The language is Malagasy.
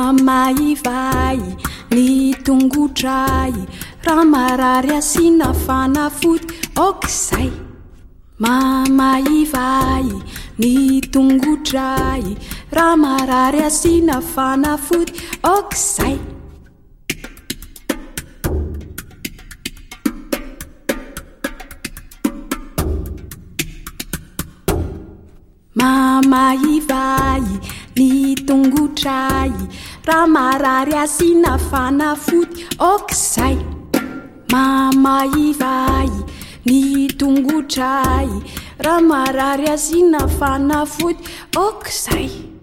mamaivay ny tongotray raha marary asina fanafody okizay mamaivay ny tongotray raha marary asina fanafody okizay mamaivay ny tongotray raha marary asina fanafody okizay mamaivay ny tongotray raha marary asina fanafody okizay